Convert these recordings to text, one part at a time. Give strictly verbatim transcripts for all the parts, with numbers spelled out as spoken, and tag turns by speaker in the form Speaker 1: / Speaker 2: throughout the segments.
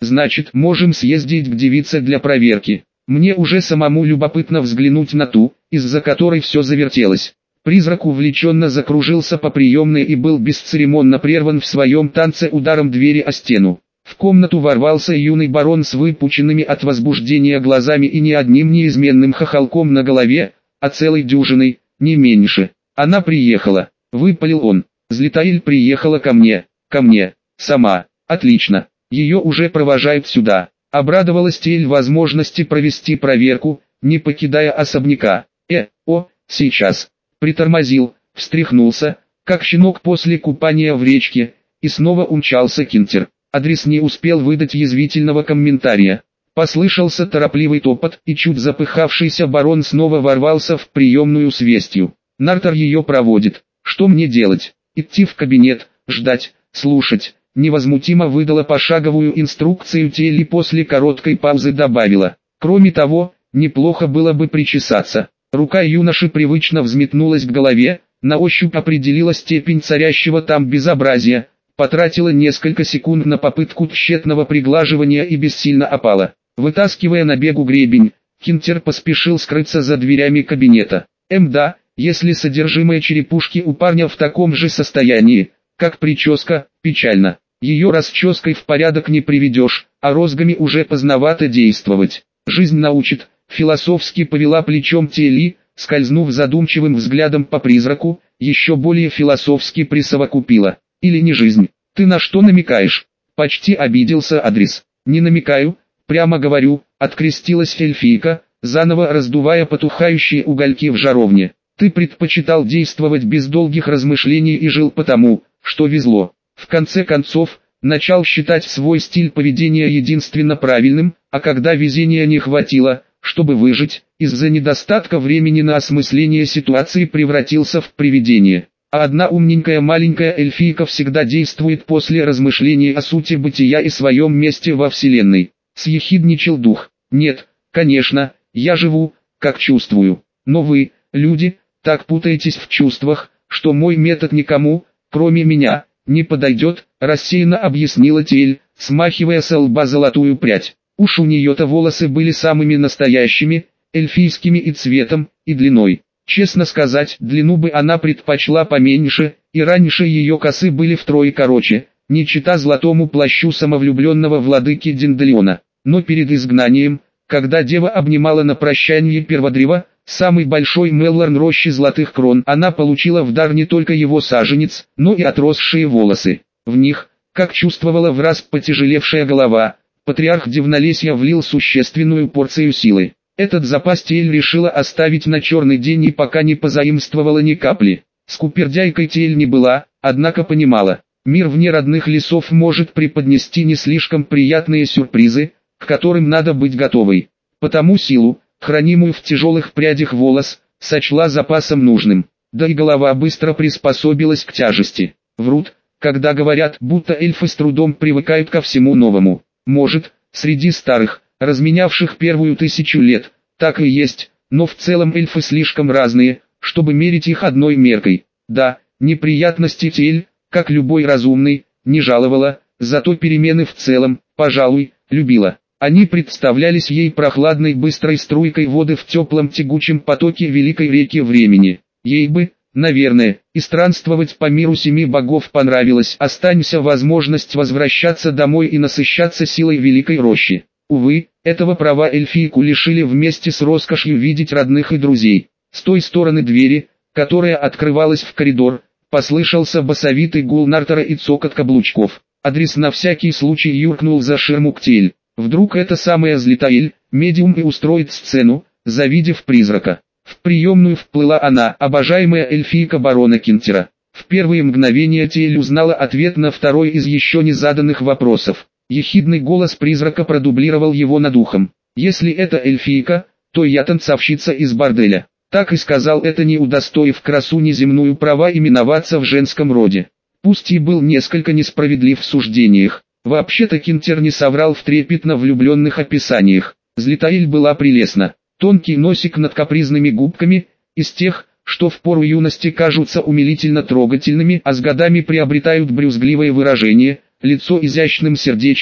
Speaker 1: значит, можем съездить к девице для проверки. Мне уже самому любопытно взглянуть на ту, из-за которой все завертелось. Призрак увлеченно закружился по приемной и был бесцеремонно прерван в своем танце ударом двери о стену. В комнату ворвался юный барон с выпученными от возбуждения глазами и не одним неизменным хохолком на голове, а целой дюжиной, не меньше. Она приехала, выпалил он. Златоэль приехала ко мне, ко мне, сама. Отлично, ее уже провожают сюда. Обрадовалась Тель возможности провести проверку, не покидая особняка. Э, о, сейчас. Притормозил, встряхнулся, как щенок после купания в речке, и снова умчался Кинтер. Адрес не успел выдать язвительного комментария. Послышался торопливый топот, и чуть запыхавшийся барон снова ворвался в приемную с вестью. Нартер ее проводит. Что мне делать? Идти в кабинет, ждать, слушать? Невозмутимо выдала пошаговую инструкцию Телли, после короткой паузы добавила. Кроме того, неплохо было бы причесаться. Рука юноши привычно взметнулась к голове, на ощупь определила степень царящего там безобразия, потратила несколько секунд на попытку тщетного приглаживания и бессильно опала. Вытаскивая на бегу гребень, Кинтер поспешил скрыться за дверями кабинета. Эм да, если содержимое черепушки у парня в таком же состоянии, как прическа, печально. Ее расческой в порядок не приведешь, а розгами уже поздновато действовать. Жизнь научит, философски повела плечом Телли, скользнув задумчивым взглядом по призраку, еще более философски присовокупила. Или не жизнь, ты на что намекаешь? Почти обиделся Адрес. Не намекаю, прямо говорю, открестилась эльфийка, заново раздувая потухающие угольки в жаровне. Ты предпочитал действовать без долгих размышлений и жил потому, что везло. В конце концов, начал считать свой стиль поведения единственно правильным, а когда везения не хватило, чтобы выжить, из-за недостатка времени на осмысление ситуации превратился в привидение. А одна умненькая маленькая эльфийка всегда действует после размышлений о сути бытия и своем месте во Вселенной. Съехидничал дух. Нет, конечно, я живу, как чувствую. Но вы, люди, так путаетесь в чувствах, что мой метод никому, кроме меня, не подойдет, рассеянно объяснила Тель, смахивая со лба золотую прядь. Уж у нее-то волосы были самыми настоящими, эльфийскими и цветом, и длиной. Честно сказать, длину бы она предпочла поменьше, и раньше ее косы были втрое короче, не чета золотому плащу самовлюбленного владыки Денделиона. Но перед изгнанием, когда дева обнимала на прощанье перводрева, самый большой Меллорн рощи золотых крон, она получила в дар не только его саженец, но и отросшие волосы. В них, как чувствовала враз потяжелевшая голова, патриарх Дивнолесья влил существенную порцию силы. Этот запас Тель решила оставить на черный день и пока не позаимствовала ни капли. Скупердяйкой Тель не была, однако понимала, мир вне родных лесов может преподнести не слишком приятные сюрпризы, к которым надо быть готовой. Потому силу, хранимую в тяжелых прядях волос, сочла запасом нужным. Да и голова быстро приспособилась к тяжести. Врут, когда говорят, будто эльфы с трудом привыкают ко всему новому. Может, среди старых, разменявших первую тысячу лет, так и есть, но в целом эльфы слишком разные, чтобы мерить их одной меркой. Да, неприятности Тель, как любой разумный, не жаловала, зато перемены в целом, пожалуй, любила. Они представлялись ей прохладной быстрой струйкой воды в теплом тягучем потоке великой реки времени. Ей бы, наверное, и странствовать по миру семи богов понравилось, останься возможность возвращаться домой и насыщаться силой великой рощи. Увы, этого права эльфийку лишили вместе с роскошью видеть родных и друзей. С той стороны двери, которая открывалась в коридор, послышался басовитый гул Нартера и цокот каблучков. Адрес на всякий случай юркнул за ширму к Тель. Вдруг это самая Златоэль, медиум, и устроит сцену, завидев призрака. В приемную вплыла она, обожаемая эльфийка барона Кинтера. В первые мгновения Тель узнала ответ на второй из еще не заданных вопросов. Ехидный голос призрака продублировал его над ухом. «Если это эльфийка, то я танцовщица из борделя». Так и сказал это, не удостоив красу неземную права именоваться в женском роде. Пусть и был несколько несправедлив в суждениях. Вообще-то Кинтер не соврал в трепетно влюбленных описаниях. Златоэль была прелестна. Тонкий носик над капризными губками, из тех, что в пору юности кажутся умилительно трогательными, а с годами приобретают брюзгливое выражение, лицо изящным сердечком,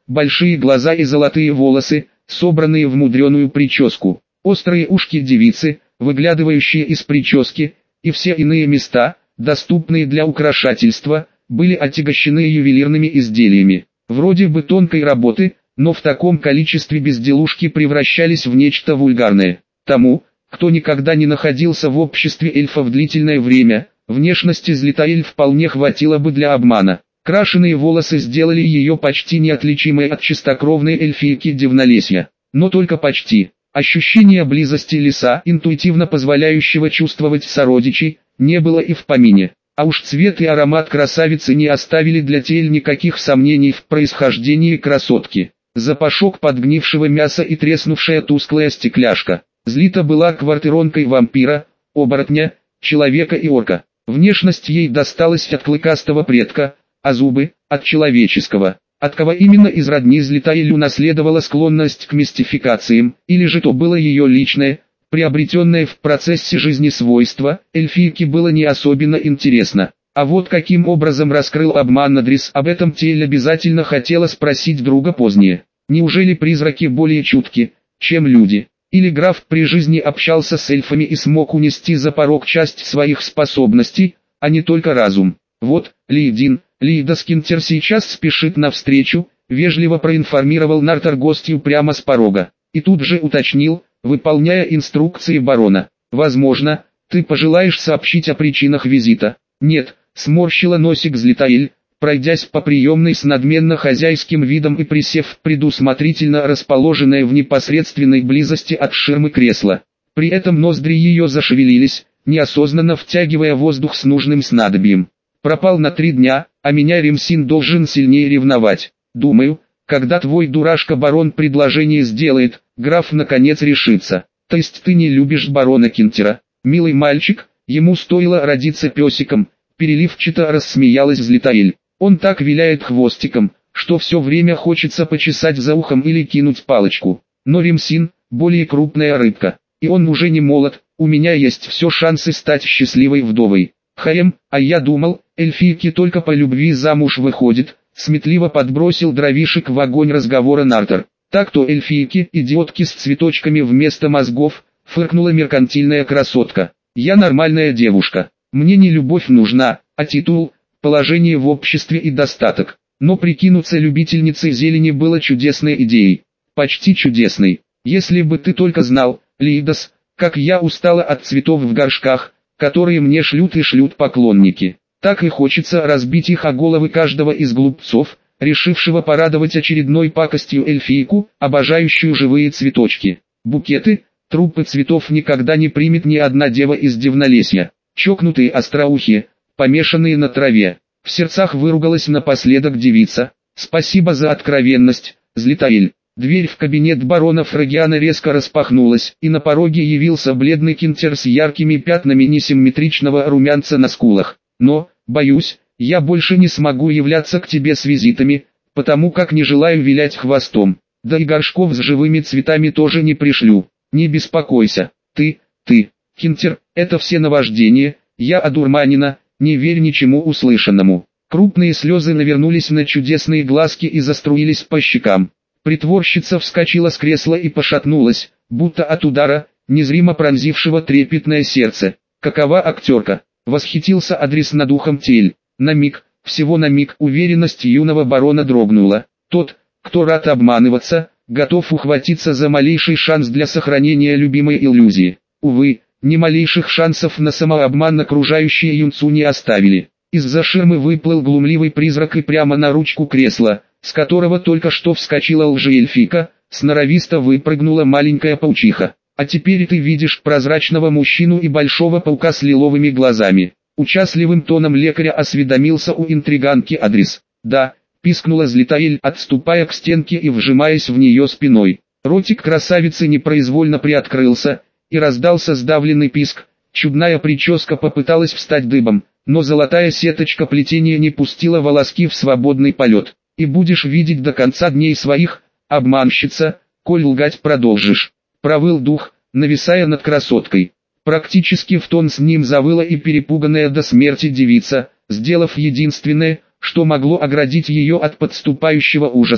Speaker 1: большие глаза и золотые волосы, собранные в мудреную прическу, острые ушки девицы, выглядывающие из прически, и все иные места, доступные для украшательства, были отягощены ювелирными изделиями, вроде бы тонкой работы, но в таком количестве безделушки превращались в нечто вульгарное. Тому, кто никогда не находился в обществе эльфов длительное время, внешности Златоэль вполне хватило бы для обмана. Крашеные волосы сделали ее почти неотличимой от чистокровной эльфийки Дивнолесья. Но только почти. Ощущение близости леса, интуитивно позволяющего чувствовать сородичей, не было и в помине. А уж цвет и аромат красавицы не оставили для Тель никаких сомнений в происхождении красотки. Запашок подгнившего мяса и треснувшая тусклая стекляшка. Злита была квартиронкой вампира, оборотня, человека и орка. Внешность ей досталась от клыкастого предка, а зубы – от человеческого. От кого именно из родни Златоэль унаследовала склонность к мистификациям, или же то было ее личное, приобретенное в процессе жизни свойство, эльфийке было не особенно интересно. А вот каким образом раскрыл обман Адрис, об этом Тель обязательно хотела спросить друга позднее. Неужели призраки более чутки, чем люди? Или граф при жизни общался с эльфами и смог унести за порог часть своих способностей, а не только разум? Вот, Лейдин, Лейда Скинтер сейчас спешит навстречу, вежливо проинформировал Нартор гостью прямо с порога. И тут же уточнил, выполняя инструкции барона. Возможно, ты пожелаешь сообщить о причинах визита. Нет, сморщила носик Златоэль, пройдясь по приемной с надменно хозяйским видом и присев в предусмотрительно расположенное в непосредственной близости от ширмы кресло. При этом ноздри ее зашевелились, неосознанно втягивая воздух с нужным снадобьем. Пропал на три дня, а меня Ремсин должен сильнее ревновать. Думаю, когда твой дурашка-барон предложение сделает, граф наконец решится. То есть ты не любишь барона Кинтера? Милый мальчик, ему стоило родиться песиком, переливчато рассмеялась Златоэль. Он так виляет хвостиком, что все время хочется почесать за ухом или кинуть палочку. Но Ремсин – более крупная рыбка, и он уже не молод, у меня есть все шансы стать счастливой вдовой. Хаем, а я думал, эльфийки только по любви замуж выходит, сметливо подбросил дровишек в огонь разговора Нартор. Так-то эльфийки, идиотки с цветочками вместо мозгов, фыркнула меркантильная красотка. Я нормальная девушка, мне не любовь нужна, а титул, положение в обществе и достаток. Но прикинуться любительницей зелени было чудесной идеей. Почти чудесной. Если бы ты только знал, Лейдас, как я устала от цветов в горшках, которые мне шлют и шлют поклонники. Так и хочется разбить их о головы каждого из глупцов, решившего порадовать очередной пакостью эльфийку, обожающую живые цветочки. Букеты, трупы цветов никогда не примет ни одна дева из Дивнолесья. Чокнутые остроухие, помешанные на траве. В сердцах выругалась напоследок девица. Спасибо за откровенность, Златоэль. Дверь в кабинет барона Фрагиана резко распахнулась, и на пороге явился бледный Кинтер с яркими пятнами несимметричного румянца на скулах. Но, боюсь, я больше не смогу являться к тебе с визитами, потому как не желаю вилять хвостом. Да и горшков с живыми цветами тоже не пришлю. Не беспокойся, ты, ты, Кинтер, это все наваждение, я одурманена, не верь ничему услышанному. Крупные слезы навернулись на чудесные глазки и заструились по щекам. Притворщица вскочила с кресла и пошатнулась, будто от удара, незримо пронзившего трепетное сердце. Какова актерка? Восхитился Адрис над ухом Тель. На миг, всего на миг, уверенность юного барона дрогнула. Тот, кто рад обманываться, готов ухватиться за малейший шанс для сохранения любимой иллюзии. Увы, ни малейших шансов на самообман окружающие юнцу не оставили. Из-за ширмы выплыл глумливый призрак и прямо на ручку кресла, с которого только что вскочила лжеэльфийка, сноровисто выпрыгнула маленькая паучиха. А теперь ты видишь прозрачного мужчину и большого паука с лиловыми глазами. Участливым тоном лекаря осведомился у интриганки Адрис. Да, пискнула Златоэль, отступая к стенке и вжимаясь в нее спиной. Ротик красавицы непроизвольно приоткрылся, и раздался сдавленный писк. Чудная прическа попыталась встать дыбом, но золотая сеточка плетения не пустила волоски в свободный полет. И будешь видеть до конца дней своих, обманщица, коль лгать продолжишь. Провыл дух, нависая над красоткой. Практически в тон с ним завыла и перепуганная до смерти девица, сделав единственное, что могло оградить ее от подступающего ужаса,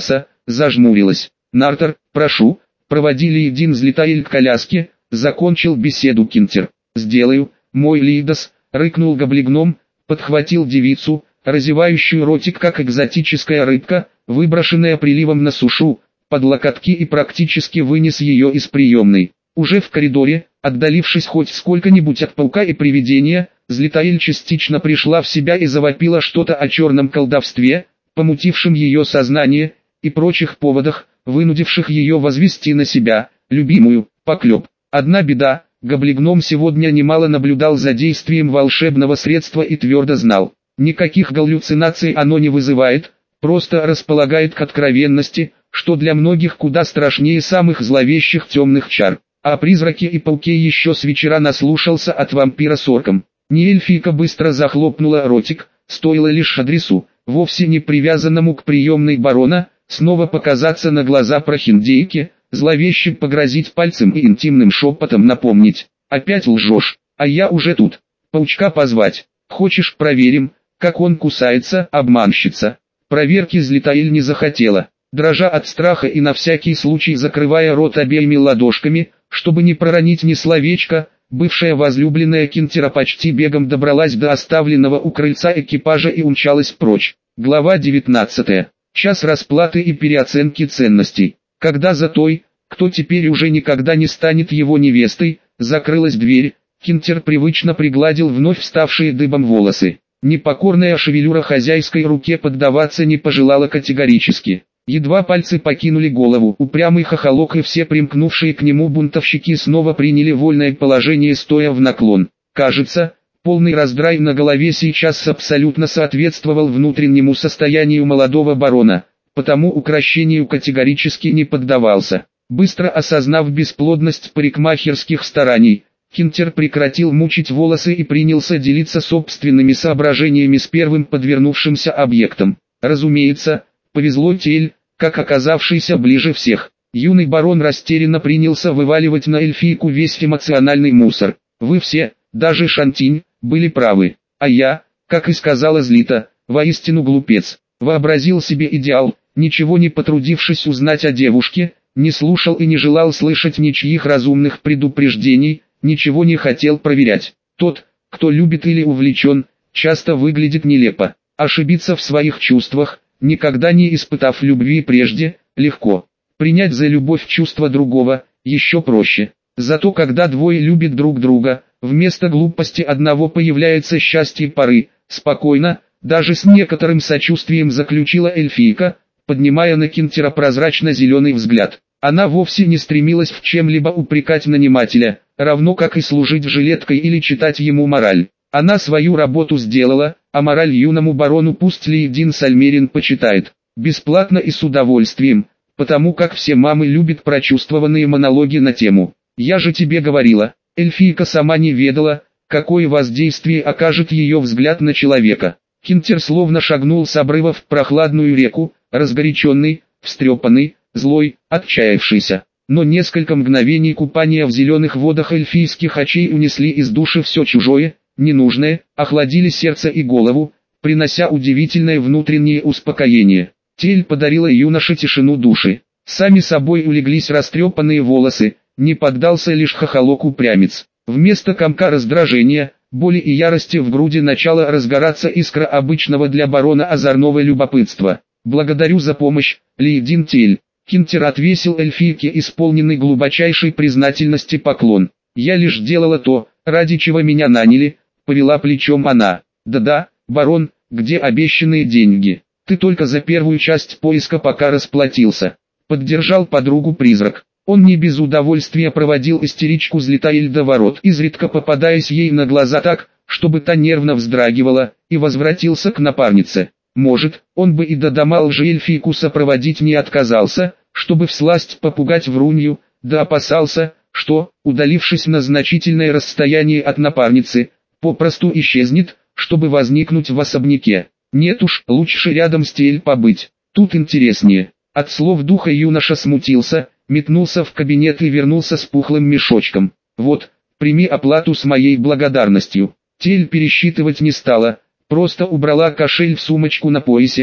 Speaker 1: зажмурилась. «Нартер, прошу, проводи Лейдин Злитаэль к коляске», — закончил беседу Кинтер. «Сделаю, мой Лейдас», — рыкнул гоблигном, подхватил девицу, разевающую ротик как экзотическая рыбка, выброшенная приливом на сушу, под локотки и практически вынес ее из приемной. Уже в коридоре, отдалившись хоть сколько-нибудь от паука и привидения, Злитаэль частично пришла в себя и завопила что-то о черном колдовстве, помутившем ее сознание, и прочих поводах, вынудивших ее возвести на себя, любимую, поклеп. Одна беда, гоблигном сегодня немало наблюдал за действием волшебного средства и твердо знал, никаких галлюцинаций оно не вызывает, просто располагает к откровенности, что для многих куда страшнее самых зловещих темных чар. А призраки и пауке еще с вечера наслушался от вампира с орком. Не эльфийка быстро захлопнула ротик, стоило лишь адресу, вовсе не привязанному к приемной барона, снова показаться на глаза прохиндейке, зловеще погрозить пальцем и интимным шепотом напомнить: «Опять лжешь, а я уже тут. Паучка позвать. Хочешь, проверим, как он кусается, обманщица?» Проверки Злитаэль не захотела. Дрожа от страха и на всякий случай закрывая рот обеими ладошками, чтобы не проронить ни словечко, бывшая возлюбленная Кинтера почти бегом добралась до оставленного у крыльца экипажа и умчалась прочь. Глава девятнадцатая. Час расплаты и переоценки ценностей. Когда за той, кто теперь уже никогда не станет его невестой, закрылась дверь, Кинтер привычно пригладил вновь вставшие дыбом волосы. Непокорная шевелюра хозяйской руке поддаваться не пожелала категорически. Едва пальцы покинули голову, упрямый хохолок и все примкнувшие к нему бунтовщики снова приняли вольное положение, стоя в наклон. Кажется, полный раздрай на голове сейчас абсолютно соответствовал внутреннему состоянию молодого барона, потому укрощению категорически не поддавался. Быстро осознав бесплодность парикмахерских стараний, Кинтер прекратил мучить волосы и принялся делиться собственными соображениями с первым подвернувшимся объектом. Разумеется, повезло Тель, как оказавшийся ближе всех. Юный барон растерянно принялся вываливать на эльфийку весь эмоциональный мусор. «Вы все, даже Шантинь, были правы. А я, как и сказала Злита, воистину глупец. Вообразил себе идеал, ничего не потрудившись узнать о девушке, не слушал и не желал слышать ничьих разумных предупреждений, ничего не хотел проверять. Тот, кто любит или увлечен, часто выглядит нелепо. Ошибиться в своих чувствах, никогда не испытав любви прежде, легко. Принять за любовь чувство другого, еще проще. Зато когда двое любят друг друга, вместо глупости одного появляется счастье поры. Спокойно, даже с некоторым сочувствием заключила эльфийка, поднимая на Кинтера прозрачно-зеленый взгляд. Она вовсе не стремилась в чем-либо упрекать нанимателя, равно как и служить жилеткой или читать ему мораль. Она свою работу сделала, а мораль юному барону пусть Лейдин Сальмерин почитает. Бесплатно и с удовольствием, потому как все мамы любят прочувствованные монологи на тему. «Я же тебе говорила». Эльфийка сама не ведала, какое воздействие окажет ее взгляд на человека. Кинтер словно шагнул с обрыва в прохладную реку, разгоряченный, встрепанный, злой, отчаявшийся. Но несколько мгновений купания в зеленых водах эльфийских очей унесли из души все чужое, ненужное, охладили сердце и голову, принося удивительное внутреннее успокоение. Тель подарила юноше тишину души. Сами собой улеглись растрепанные волосы, не поддался лишь хохолок-упрямец. Вместо комка раздражения, боли и ярости в груди начала разгораться искра обычного для барона озорного любопытства. «Благодарю за помощь, Лейдин Тель». Кинтер отвесил эльфийке исполненный глубочайшей признательности поклон. «Я лишь делала то, ради чего меня наняли», — повела плечом она. «Да-да, барон, где обещанные деньги? Ты только за первую часть поиска пока расплатился». Поддержал подругу призрак. Он не без удовольствия проводил истеричку Злитаэль до ворот, изредка попадаясь ей на глаза так, чтобы та нервно вздрагивала, и возвратился к напарнице. Может, он бы и до дома лжеэльфийку сопроводить не отказался, чтобы всласть попугать врунью, да опасался, что, удалившись на значительное расстояние от напарницы, попросту исчезнет, чтобы возникнуть в особняке. Нет уж, лучше рядом с Тель побыть, тут интереснее. От слов духа юноша смутился, метнулся в кабинет и вернулся с пухлым мешочком. «Вот, прими оплату с моей благодарностью». Тель пересчитывать не стала, просто убрала кошель в сумочку на поясе,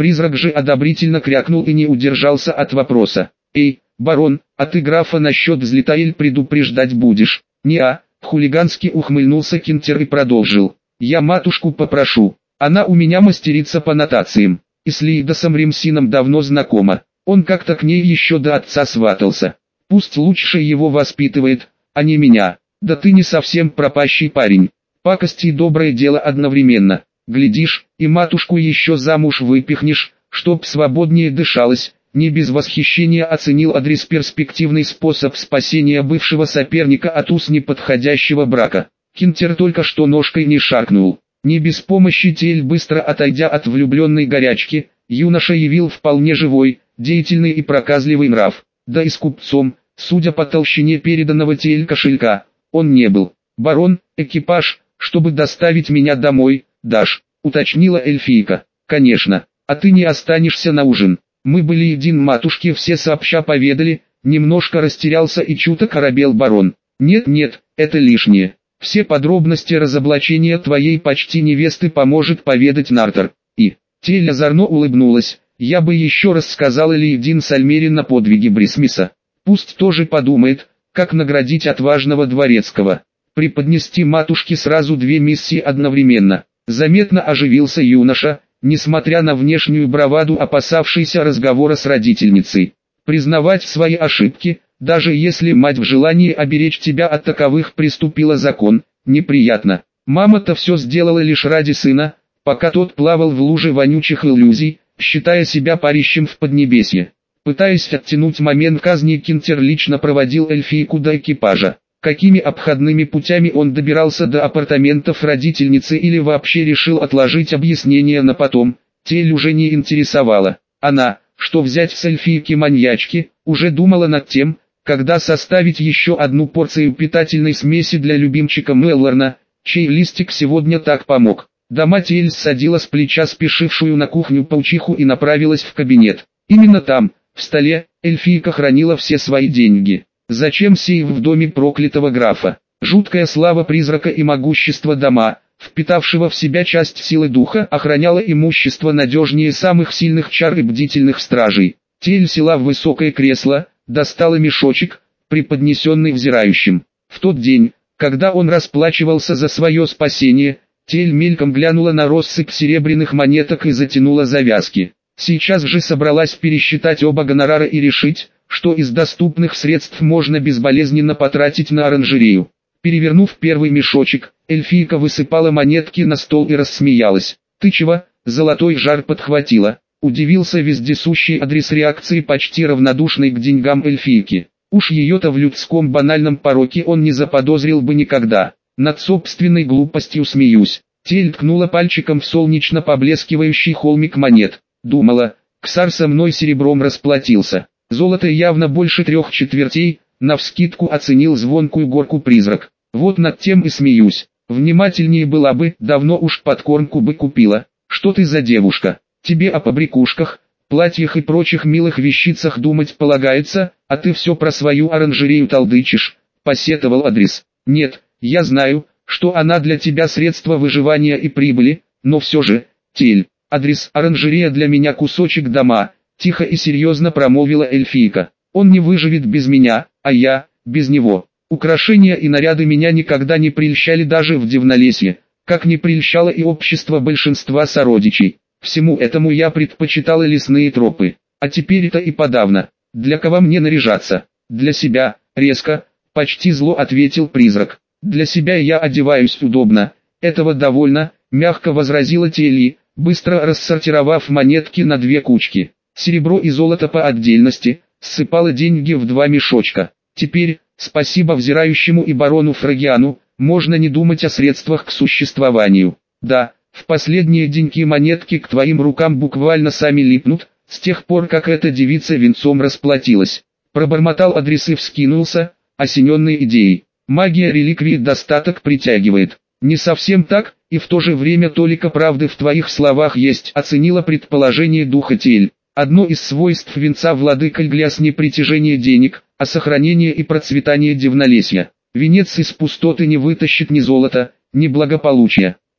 Speaker 1: Призрак же одобрительно крякнул и не удержался от вопроса. «Эй, барон, а ты графа насчет взлетаэль предупреждать будешь?» «Не-а», хулигански ухмыльнулся Кинтер и продолжил. «Я матушку попрошу, она у меня мастерица по нотациям, и с Лейдосом Ремсином давно знакома, он как-то к ней еще до отца сватался. Пусть лучше его воспитывает, а не меня. Да ты не совсем пропащий парень, пакости и доброе дело одновременно. Глядишь, и матушку еще замуж выпихнешь, чтоб свободнее дышалось». Не без восхищения оценил Адрис перспективный способ спасения бывшего соперника от уз неподходящего брака. Кинтер только что ножкой не шаркнул. Не без помощи Тель, быстро отойдя от влюбленной горячки, юноша явил вполне живой, деятельный и проказливый нрав. Да и с купцом, судя по толщине переданного Тель кошелька, он не был. «Барон, экипаж, чтобы доставить меня домой, дашь?» — уточнила эльфийка. «Конечно, а ты не останешься на ужин. Мы были един матушке, все сообща поведали», немножко растерялся и чуток оробел барон. «Нет-нет, это лишнее. Все подробности разоблачения твоей почти невесты поможет поведать Нартер». И Тель озорно улыбнулась. «Я бы еще раз сказала Лейдин Сальмерин на подвиги Брисмиса. Пусть тоже подумает, как наградить отважного дворецкого. Преподнести матушке сразу две миссии одновременно». Заметно оживился юноша, несмотря на внешнюю браваду, опасавшийся разговора с родительницей. Признавать свои ошибки, даже если мать в желании оберечь тебя от таковых приступила закон, неприятно. Мама-то все сделала лишь ради сына, пока тот плавал в луже вонючих иллюзий, считая себя парящим в поднебесье. Пытаясь оттянуть момент казни, Кинтер лично проводил эльфийку до экипажа. Какими обходными путями он добирался до апартаментов родительницы или вообще решил отложить объяснение на потом, Тель уже не интересовало. Она, что взять с эльфийки-маньячки, уже думала над тем, когда составить еще одну порцию питательной смеси для любимчика Меллорна, чей листик сегодня так помог. Дома Тель ссадила с плеча спешившую на кухню паучиху и направилась в кабинет. Именно там, в столе, эльфийка хранила все свои деньги. Зачем сейф в доме проклятого графа? Жуткая слава призрака и могущество дома, впитавшего в себя часть силы духа, охраняла имущество надежнее самых сильных чар и бдительных стражей. Тель села в высокое кресло, достала мешочек, преподнесенный взирающим. В тот день, когда он расплачивался за свое спасение, Тель мельком глянула на россыпь серебряных монеток и затянула завязки. Сейчас же собралась пересчитать оба гонорара и решить, что из доступных средств можно безболезненно потратить на оранжерею. Перевернув первый мешочек, эльфийка высыпала монетки на стол и рассмеялась. «Ты чего?» — золотой жар подхватила. Удивился вездесущий Адрис реакции почти равнодушной к деньгам эльфийки. Уж ее-то в людском банальном пороке он не заподозрил бы никогда. Над собственной глупостью смеюсь. Тель ткнула пальчиком в солнечно поблескивающий холмик монет. Думала, Ксар со мной серебром расплатился. Золото явно больше трех четвертей, навскидку оценил звонкую горку призрак. Вот над тем и смеюсь. Внимательнее была бы, давно уж подкормку бы купила. Что ты за девушка? Тебе о побрякушках, платьях и прочих милых вещицах думать полагается, а ты все про свою оранжерею толдычишь, посетовал Адрис. Нет, я знаю, что она для тебя средство выживания и прибыли, но все же, Тель, Адрис, оранжерея для меня кусочек дома. Тихо и серьезно промолвила эльфийка. Он не выживет без меня, а я, без него. Украшения и наряды меня никогда не прельщали даже в Дивнолесье, как не прельщало и общество большинства сородичей. Всему этому я предпочитала лесные тропы. А теперь-то и подавно. Для кого мне наряжаться? Для себя, резко, почти зло ответил призрак. Для себя я одеваюсь удобно. Этого довольно, мягко возразила Телли, быстро рассортировав монетки на две кучки. Серебро и золото по отдельности, ссыпала деньги в два мешочка. Теперь, спасибо взирающему и барону Фрагиану, можно не думать о средствах к существованию. Да, в последние деньки монетки к твоим рукам буквально сами липнут, с тех пор как эта девица венцом расплатилась. Пробормотал Адрис и вскинулся, осененный идеей. Магия реликвии достаток притягивает. Не совсем так, и в то же время толика правды в твоих словах есть, оценила предположение духа Тель. Одно из свойств венца владыка Льгляс не притяжение денег, а сохранение и процветание Дивнолесья. Венец из пустоты не вытащит ни золота, ни благополучия.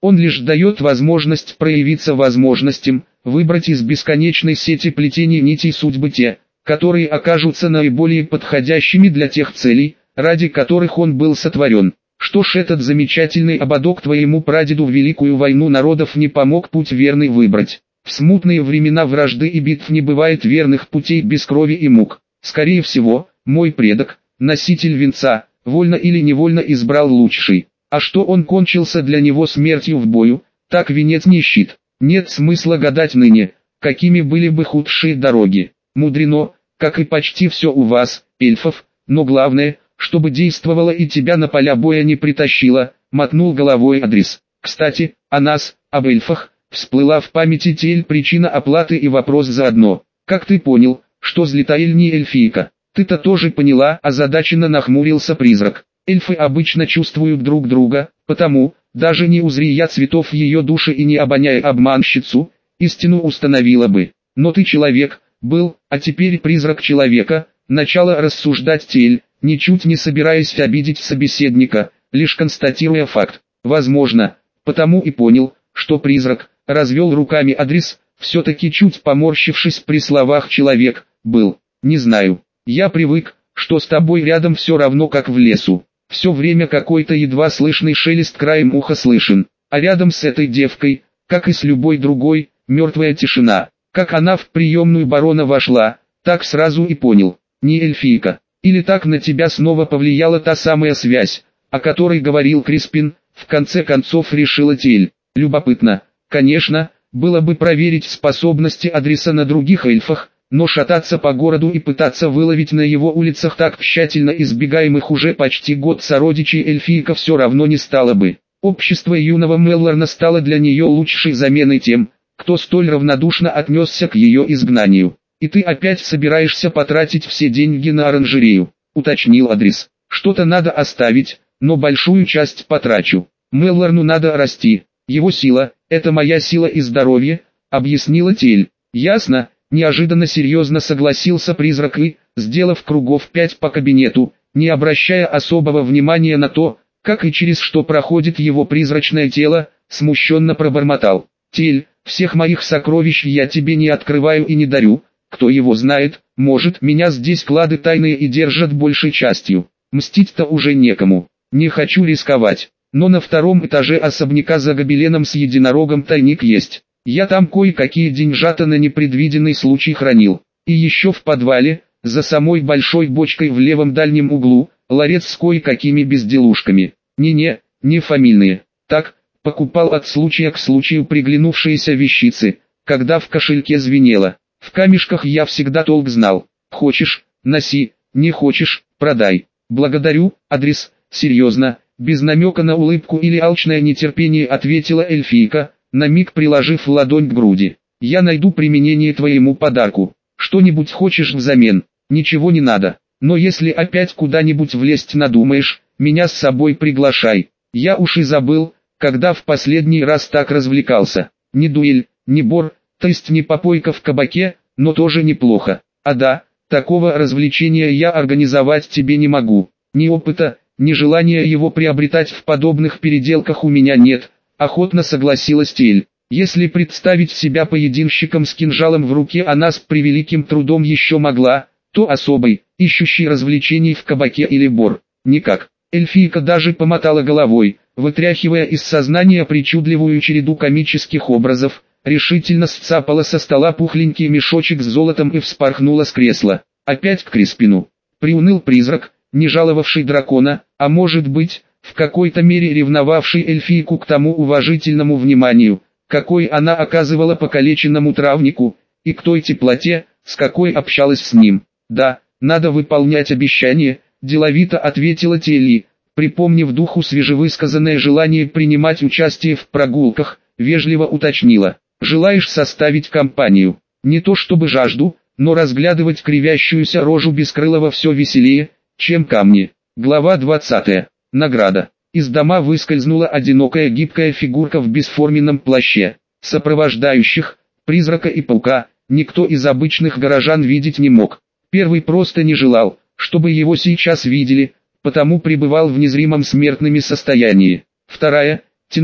Speaker 1: Он лишь дает возможность проявиться возможностям, выбрать из бесконечной сети плетений нитей судьбы те, которые окажутся наиболее подходящими для тех целей, ради которых он был сотворен. Что ж, этот замечательный ободок твоему прадеду в Великую войну народов не помог путь верный выбрать. В смутные времена вражды и битв не бывает верных путей без крови и мук. Скорее всего, мой предок, носитель венца, вольно или невольно избрал лучший. А что он кончился для него смертью в бою, так венец не щит. Нет смысла гадать ныне, какими были бы худшие дороги. Мудрено, как и почти все у вас, эльфов, но главное, чтобы действовало и тебя на поля боя не притащило, мотнул головой Адрис. Кстати, о нас, об эльфах, всплыла в памяти Тель причина оплаты и вопрос заодно. Как ты понял, что Златоэль не эльфийка? Ты-то тоже поняла, озадаченно нахмурился призрак. Эльфы обычно чувствуют друг друга, потому, даже не узри я цветов ее души и не обоняя обманщицу, истину установила бы. Но ты человек, был, а теперь призрак человека, начала рассуждать Тель, ничуть не собираясь обидеть собеседника, лишь констатируя факт. Возможно, потому и понял, что призрак, развел руками Адрис, все-таки чуть поморщившись при словах «человек», был. Не знаю, я привык, что с тобой рядом все равно как в лесу. Все время какой-то едва слышный шелест краем уха слышен, а рядом с этой девкой, как и с любой другой, мертвая тишина. Как она в приемную барона вошла, так сразу и понял, не эльфийка. Или так на тебя снова повлияла та самая связь, о которой говорил Криспин, в конце концов решила Тель. Любопытно, конечно, было бы проверить способности Адриса на других эльфах, но шататься по городу и пытаться выловить на его улицах так тщательно избегаемых уже почти год сородичей эльфийка все равно не стало бы. Общество юного Меллорна стало для нее лучшей заменой тем, кто столь равнодушно отнесся к ее изгнанию. «И ты опять собираешься потратить все деньги на оранжерею», — уточнил Адрис. «Что-то надо оставить, но большую часть потрачу. Меллорну надо расти. Его сила — это моя сила и здоровье», — объяснила Тель. «Ясно», — неожиданно серьезно согласился призрак и, сделав кругов пять по кабинету, не обращая особого внимания на то, как и через что проходит его призрачное тело, смущенно пробормотал. «Тель, всех моих сокровищ я тебе не открываю и не дарю. Кто его знает, может, меня здесь клады тайные и держат большей частью. Мстить-то уже некому. Не хочу рисковать. Но на втором этаже особняка за гобеленом с единорогом тайник есть. Я там кое-какие деньжата на непредвиденный случай хранил. И еще в подвале, за самой большой бочкой в левом дальнем углу, ларец с кое-какими безделушками. Не-не, не фамильные. Так, покупал от случая к случаю приглянувшиеся вещицы, когда в кошельке звенело. В камешках я всегда толк знал. Хочешь, носи, не хочешь, продай. Благодарю, Адрис, серьезно, без намека на улыбку или алчное нетерпение ответила эльфийка, на миг приложив ладонь к груди. Я найду применение твоему подарку. Что-нибудь хочешь взамен? Ничего не надо. Но если опять куда-нибудь влезть надумаешь, меня с собой приглашай. Я уж и забыл, когда в последний раз так развлекался. Не дуэль, не бор, то есть не попойка в кабаке, но тоже неплохо. А да, такого развлечения я организовать тебе не могу. Ни опыта, ни желания его приобретать в подобных переделках у меня нет, охотно согласилась Тель. Если представить себя поединщиком с кинжалом в руке она с превеликим трудом еще могла, то особой, ищущей развлечений в кабаке или бор, никак. Эльфийка даже помотала головой, вытряхивая из сознания причудливую череду комических образов, решительно сцапала со стола пухленький мешочек с золотом и вспорхнула с кресла. Опять к Криспину. Приуныл призрак, не жаловавший дракона, а может быть, в какой-то мере ревновавший эльфийку к тому уважительному вниманию, какой она оказывала покалеченному травнику, и к той теплоте, с какой общалась с ним. «Да, надо выполнять обещание», – деловито ответила Телли, припомнив духу свежевысказанное желание принимать участие в прогулках, вежливо уточнила. «Желаешь составить компанию? Не то чтобы жажду, но разглядывать кривящуюся рожу Бескрылого все веселее, чем камни». Глава двадцатая. Награда. Из дома выскользнула одинокая гибкая фигурка в бесформенном плаще. Сопровождающих, призрака и паука, никто из обычных горожан видеть не мог. Первый просто не желал, чтобы его сейчас видели, потому пребывал в незримом смертными состоянии. Вторая, Тинаби,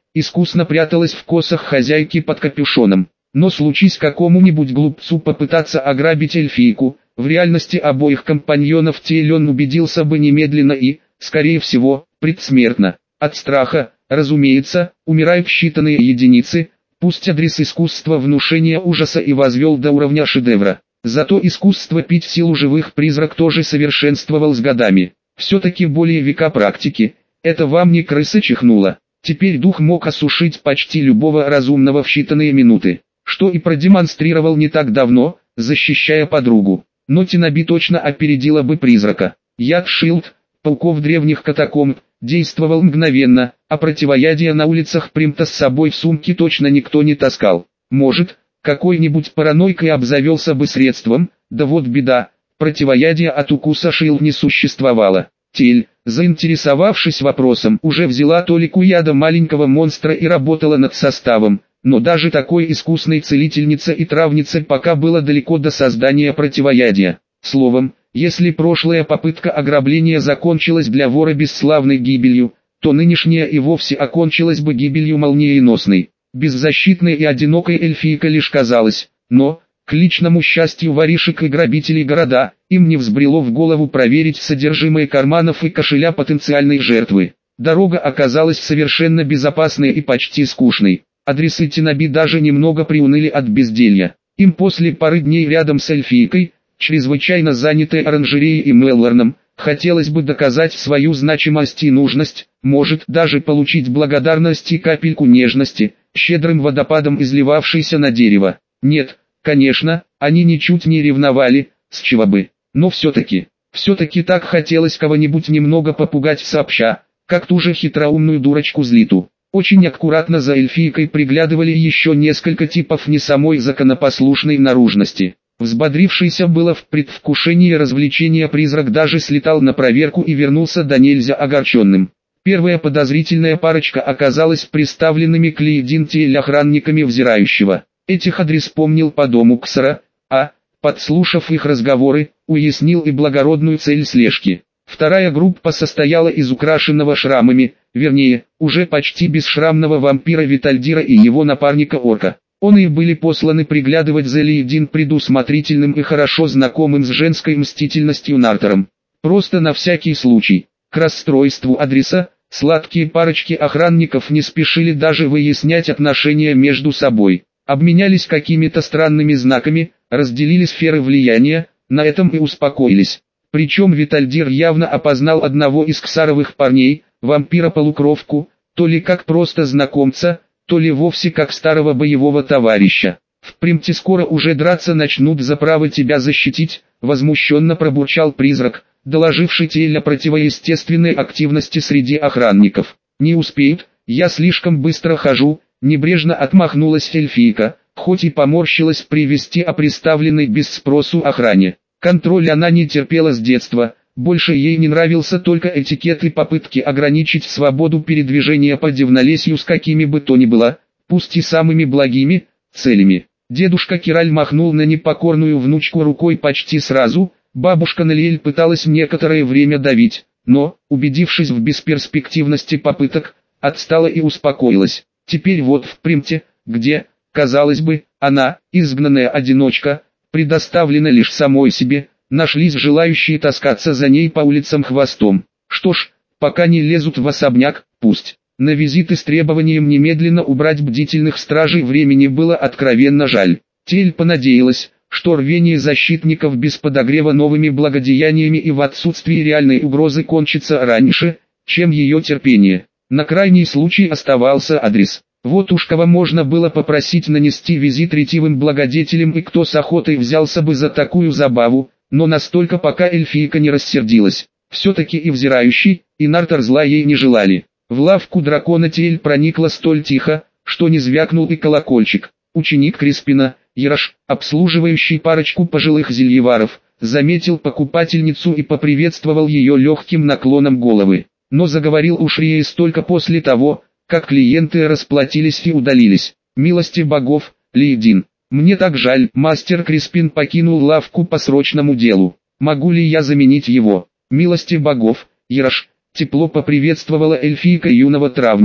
Speaker 1: искусно пряталась в косах хозяйки под капюшоном. Но случись какому-нибудь глупцу попытаться ограбить эльфийку, в реальности обоих компаньонов Тиэлен убедился бы немедленно и, скорее всего, предсмертно. От страха, разумеется, умирая в считанные единицы, пусть адрес искусства внушения ужаса и возвел до уровня шедевра. Зато искусство пить силу живых призрак тоже совершенствовал с годами. Все-таки более века практики, это вам не крыса чихнула. Теперь дух мог осушить почти любого разумного в считанные минуты, что и продемонстрировал не так давно, защищая подругу. Но Тинаби точно опередила бы призрака. Яд Шилд, пауков древних катакомб, действовал мгновенно, а противоядие на улицах Примта с собой в сумке точно никто не таскал. Может, какой-нибудь паранойкой обзавелся бы средством, да вот беда, противоядия от укуса Шилд не существовало. Тель, заинтересовавшись вопросом, уже взяла толику яда маленького монстра и работала над составом, но даже такой искусной целительнице и травнице пока было далеко до создания противоядия. Словом, если прошлая попытка ограбления закончилась для вора бесславной гибелью, то нынешняя и вовсе окончилась бы гибелью молниеносной. Беззащитной и одинокой эльфийка лишь казалась, но, к личному счастью воришек и грабителей города, им не взбрело в голову проверить содержимое карманов и кошеля потенциальной жертвы. Дорога оказалась совершенно безопасной и почти скучной. Адресы Тинаби даже немного приуныли от безделья. Им после пары дней рядом с эльфийкой, чрезвычайно занятой оранжереей и Меллорном, хотелось бы доказать свою значимость и нужность, может даже получить благодарность и капельку нежности, щедрым водопадом изливавшейся на дерево. Нет, конечно, они ничуть не ревновали, с чего бы, но все-таки, все-таки так хотелось кого-нибудь немного попугать сообща, как ту же хитроумную дурочку Злиту. Очень аккуратно за эльфийкой приглядывали еще несколько типов не самой законопослушной наружности. Взбодрившийся было в предвкушении развлечения призрак даже слетал на проверку и вернулся до нельзя огорченным. Первая подозрительная парочка оказалась приставленными к Лейдинте охранниками взирающего. Этих адрес помнил по дому Ксара, а, подслушав их разговоры, уяснил и благородную цель слежки. Вторая группа состояла из украшенного шрамами, вернее, уже почти бесшрамного вампира Витальдира и его напарника Орка. Он и были посланы приглядывать за Лейдин предусмотрительным и хорошо знакомым с женской мстительностью Нартером. Просто на всякий случай. К расстройству адреса, сладкие парочки охранников не спешили даже выяснять отношения между собой. Обменялись какими-то странными знаками, разделили сферы влияния, на этом и успокоились. Причем Витальдир явно опознал одного из ксаровых парней, вампира-полукровку, то ли как просто знакомца, то ли вовсе как старого боевого товарища. В Примте скоро уже драться начнут за право тебя защитить, возмущенно пробурчал призрак, доложивший Тель о противоестественной активности среди охранников. Не успеют, я слишком быстро хожу, небрежно отмахнулась эльфийка, хоть и поморщилась при вести о приставленной без спросу охране. Контроль она не терпела с детства, больше ей не нравился только этикет и попытки ограничить свободу передвижения по Дивнолесью с какими бы то ни было, пусть и самыми благими, целями. Дедушка Кираль махнул на непокорную внучку рукой почти сразу, бабушка Налиэль пыталась некоторое время давить, но, убедившись в бесперспективности попыток, отстала и успокоилась. Теперь вот в Примте, где, казалось бы, она, изгнанная одиночка, предоставлена лишь самой себе, нашлись желающие таскаться за ней по улицам хвостом. Что ж, пока не лезут в особняк, пусть. На визиты с требованием немедленно убрать бдительных стражей времени было откровенно жаль. Тель понадеялась, что рвение защитников без подогрева новыми благодеяниями и в отсутствии реальной угрозы кончится раньше, чем ее терпение. На крайний случай оставался адрес. Вот уж кого можно было попросить нанести визит ретивым благодетелям и кто с охотой взялся бы за такую забаву, но настолько пока эльфийка не рассердилась. Все-таки и взирающий, и Нартер зла ей не желали. В лавку дракона Тель проникла столь тихо, что не звякнул и колокольчик. Ученик Криспина, Ярош, обслуживающий парочку пожилых зельеваров, заметил покупательницу и поприветствовал ее легким наклоном головы. Но заговорил уж Риес только после того, как клиенты расплатились и удалились. Милости богов, Лейдин. Мне так жаль, мастер Криспин покинул лавку по срочному делу. Могу ли я заменить его? Милости богов, Ярош. Тепло поприветствовала эльфийка юного травника.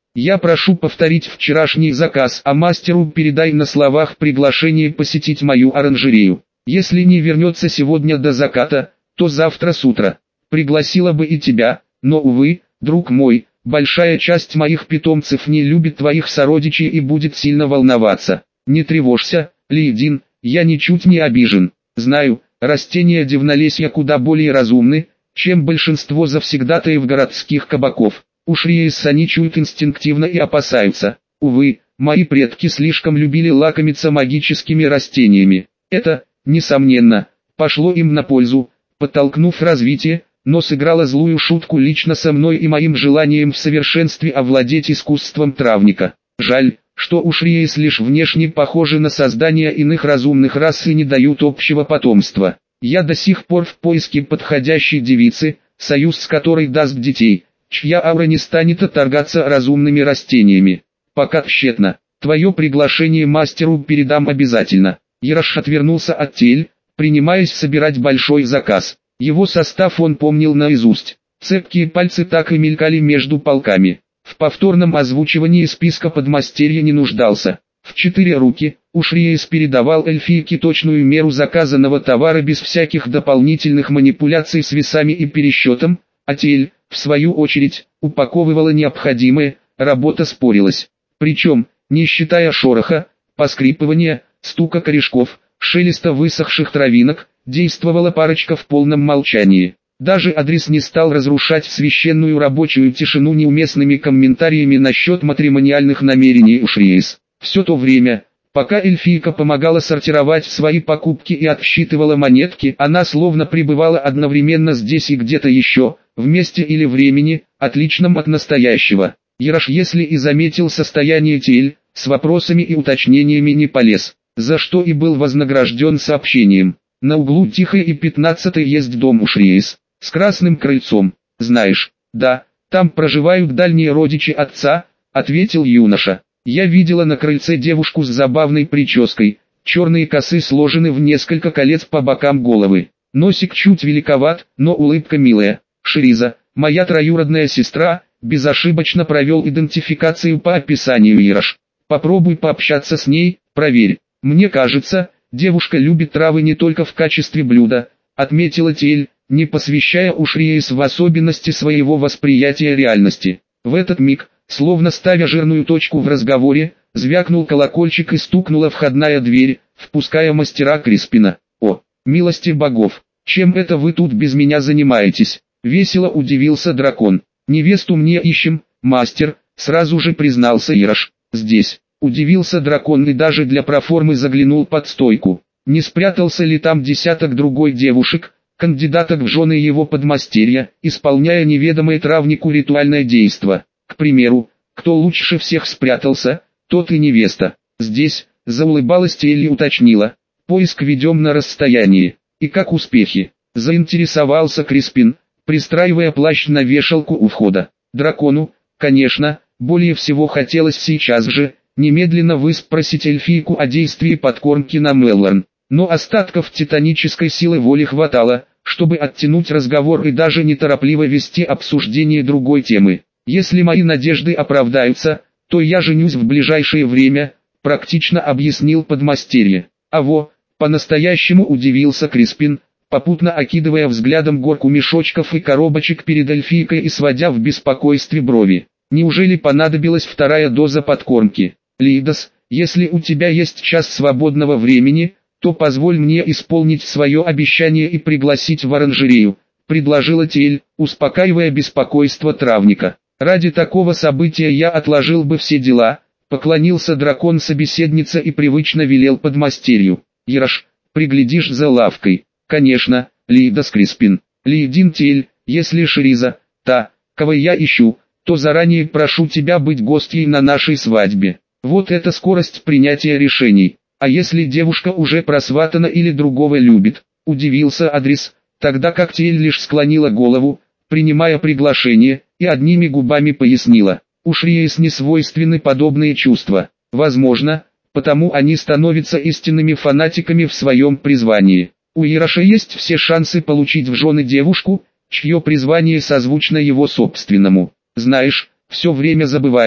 Speaker 1: Я прошу повторить вчерашний заказ, а мастеру передай на словах приглашение посетить мою оранжерею. Если не вернется сегодня до заката, то завтра с утра. Пригласила бы и тебя, но увы, друг мой, большая часть моих питомцев не любит твоих сородичей и будет сильно волноваться. Не тревожься, Лейдин, я ничуть не обижен. Знаю, растения Дивнолесья куда более разумны, чем большинство завсегдатаев городских кабаков. Уж Риеса они чуют инстинктивно и опасаются. Увы, мои предки слишком любили лакомиться магическими растениями. Это, несомненно, пошло им на пользу, подтолкнув развитие, но сыграло злую шутку лично со мной и моим желанием в совершенстве овладеть искусством травника. Жаль, что у Шриес лишь внешне похожи на создания иных разумных рас и не дают общего потомства. Я до сих пор в поиске подходящей девицы, союз с которой даст детей, чья аура не станет отторгаться разумными растениями. Пока тщетно. Твое приглашение мастеру передам обязательно. Яраш отвернулся от Тель, принимаясь собирать большой заказ. Его состав он помнил наизусть. Цепкие пальцы так и мелькали между полками. В повторном озвучивании списка подмастерья не нуждался. В четыре руки Ушриес передавал эльфийке точную меру заказанного товара без всяких дополнительных манипуляций с весами и пересчетом, а Тель, в свою очередь, упаковывала необходимое, работа спорилась. Причем, не считая шороха, поскрипывания, стука корешков, шелеста высохших травинок, действовала парочка в полном молчании. Даже Адрис не стал разрушать священную рабочую тишину неуместными комментариями насчет матримониальных намерений Ушриес. Все то время, пока эльфийка помогала сортировать свои покупки и отсчитывала монетки, она словно пребывала одновременно здесь и где-то еще, в месте или времени, отличном от настоящего. Яраш, если и заметил состояние Тель, с вопросами и уточнениями не полез, за что и был вознагражден сообщением. На углу Тихой и пятнадцатой есть дом Ушриес, с красным крыльцом. Знаешь, да, там проживают дальние родичи отца, ответил юноша. Я видела на крыльце девушку с забавной прической, черные косы сложены в несколько колец по бокам головы. Носик чуть великоват, но улыбка милая. Шриза, моя троюродная сестра, безошибочно провел идентификацию по описанию Яраш. Попробуй пообщаться с ней, проверь. Мне кажется, девушка любит травы не только в качестве блюда, отметила Тель, не посвящая Ушриес в особенности своего восприятия реальности. В этот миг, словно ставя жирную точку в разговоре, звякнул колокольчик и стукнула входная дверь, впуская мастера Криспина. «О, милости богов, чем это вы тут без меня занимаетесь?» Весело удивился дракон. «Невесту мне ищем, мастер», сразу же признался Яраш. «Здесь». Удивился дракон и даже для проформы заглянул под стойку. Не спрятался ли там десяток другой девушек, кандидаток в жены его подмастерья, исполняя неведомое травнику ритуальное действо. К примеру, кто лучше всех спрятался, тот и невеста. Здесь, заулыбалась Телли и уточнила, поиск ведем на расстоянии. И как успехи? Заинтересовался Криспин, пристраивая плащ на вешалку у входа. Дракону, конечно, более всего хотелось сейчас же, немедленно выспросить эльфийку о действии подкормки на Меллорн. Но остатков титанической силы воли хватало, чтобы оттянуть разговор и даже неторопливо вести обсуждение другой темы. «Если мои надежды оправдаются, то я женюсь в ближайшее время», практично объяснил подмастерье. А во, по-настоящему удивился Криспин, попутно окидывая взглядом горку мешочков и коробочек перед эльфийкой и сводя в беспокойстве брови. «Неужели понадобилась вторая доза подкормки? Лидос, если у тебя есть час свободного времени, то позволь мне исполнить свое обещание и пригласить в оранжерею», предложила Тель, успокаивая беспокойство травника. «Ради такого события я отложил бы все дела», поклонился дракон собеседнице и привычно велел подмастерью. «Яраш, приглядишь за лавкой». «Конечно, Лидос Криспин. Лейдин Тель, если Шриза, та, кого я ищу, то заранее прошу тебя быть гостьей на нашей свадьбе». Вот это скорость принятия решений. А если девушка уже просватана или другого любит, удивился Адрис, тогда как Тель лишь склонила голову, принимая приглашение, и одними губами пояснила. Уж Риес не свойственны подобные чувства. Возможно, потому они становятся истинными фанатиками в своем призвании. У Яраша есть все шансы получить в жены девушку, чье призвание созвучно его собственному. Знаешь, все время забываю,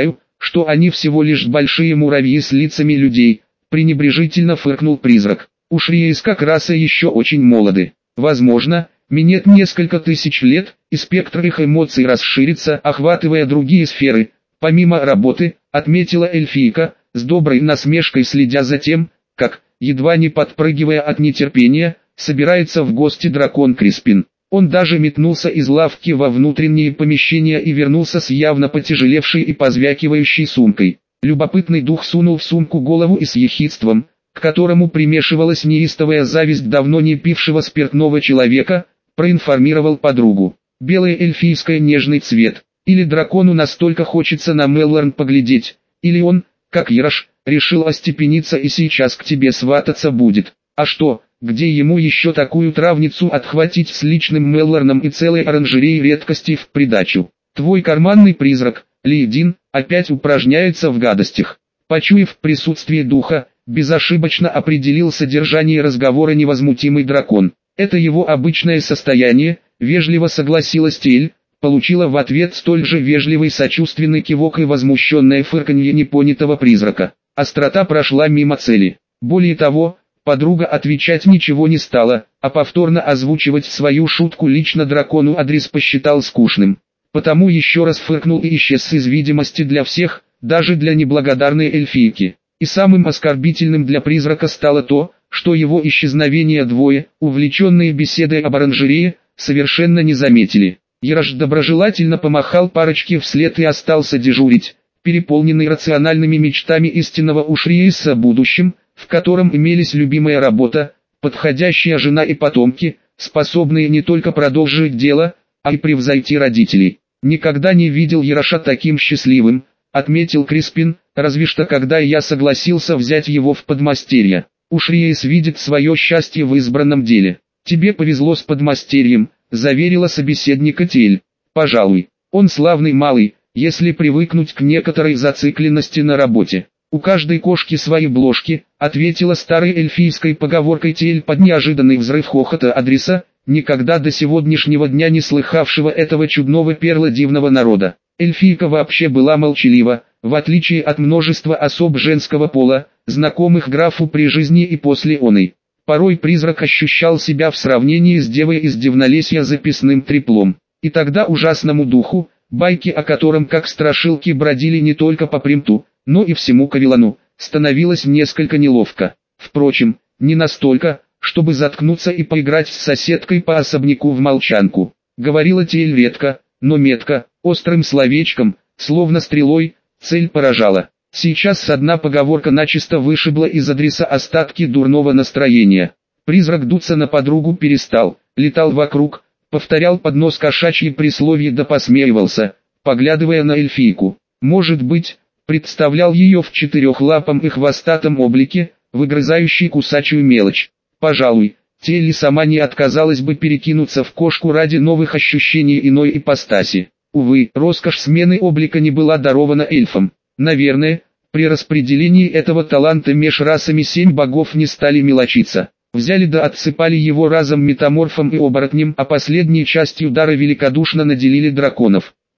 Speaker 1: что они всего лишь большие муравьи с лицами людей, пренебрежительно фыркнул призрак. Уж Риес как раса еще очень молоды. Возможно, минет несколько тысяч лет, и спектр их эмоций расширится, охватывая другие сферы. Помимо работы, отметила эльфийка, с доброй насмешкой следя за тем, как, едва не подпрыгивая от нетерпения, собирается в гости дракон Криспин. Он даже метнулся из лавки во внутренние помещения и вернулся с явно потяжелевшей и позвякивающей сумкой. Любопытный дух сунул в сумку голову и с ехидством, к которому примешивалась неистовая зависть давно не пившего спиртного человека, проинформировал подругу. Белый эльфийский нежный цвет. Или дракону настолько хочется на Меллорн поглядеть, или он, как Ярош, решил остепениться и сейчас к тебе свататься будет. А что, где ему еще такую травницу отхватить с личным Меллорном и целой оранжереей редкостей в придачу? Твой карманный призрак, Лейдин, опять упражняется в гадостях. Почуяв присутствие духа, безошибочно определил содержание разговора невозмутимый дракон. Это его обычное состояние, вежливо согласилась Тель, получила в ответ столь же вежливый сочувственный кивок и возмущенное фырканье непонятого призрака. Острота прошла мимо цели. Более того, подруга отвечать ничего не стала, а повторно озвучивать свою шутку лично дракону адрес посчитал скучным. Потому еще раз фыркнул и исчез из видимости для всех, даже для неблагодарной эльфийки. И самым оскорбительным для призрака стало то, что его исчезновение двое, увлеченные беседой об оранжерее, совершенно не заметили. Ярош доброжелательно помахал парочке вслед и остался дежурить, переполненный рациональными мечтами истинного Ушриеса о будущем, в котором имелись любимая работа, подходящая жена и потомки, способные не только продолжить дело, а и превзойти родителей. «Никогда не видел Яроша таким счастливым», — отметил Криспин, «разве что когда я согласился взять его в подмастерье. Ушриес видит свое счастье в избранном деле. Тебе повезло с подмастерьем», — заверила собеседника Тель. «Пожалуй, он славный малый, если привыкнуть к некоторой зацикленности на работе. У каждой кошки свои бложки», — ответила старой эльфийской поговоркой Тель под неожиданный взрыв хохота адреса, никогда до сегодняшнего дня не слыхавшего этого чудного перла дивного народа. Эльфийка вообще была молчалива, в отличие от множества особ женского пола, знакомых графу при жизни и после оной. Порой призрак ощущал себя в сравнении с девой из Дивнолесья записным треплом. И тогда ужасному духу, байки о котором как страшилки бродили не только по Примту, но и всему Кавилону, становилось несколько неловко. Впрочем, не настолько, чтобы заткнуться и поиграть с соседкой по особняку в молчанку. Говорила Тель редко, но метко, острым словечком, словно стрелой, цель поражала. Сейчас одна поговорка начисто вышибла из адреса остатки дурного настроения. Призрак дуться на подругу перестал, летал вокруг, повторял под нос кошачьи присловия да посмеивался, поглядывая на эльфийку. Может быть, представлял ее в четырехлапом и хвостатом облике, выгрызающей кусачую мелочь. Пожалуй, Телли сама не отказалась бы перекинуться в кошку ради новых ощущений иной ипостаси. Увы, роскошь смены облика не была дарована эльфам. Наверное, при распределении этого таланта меж расами семь богов не стали мелочиться. Взяли да отсыпали его разом метаморфом и оборотнем, а последней частью дара великодушно наделили драконов.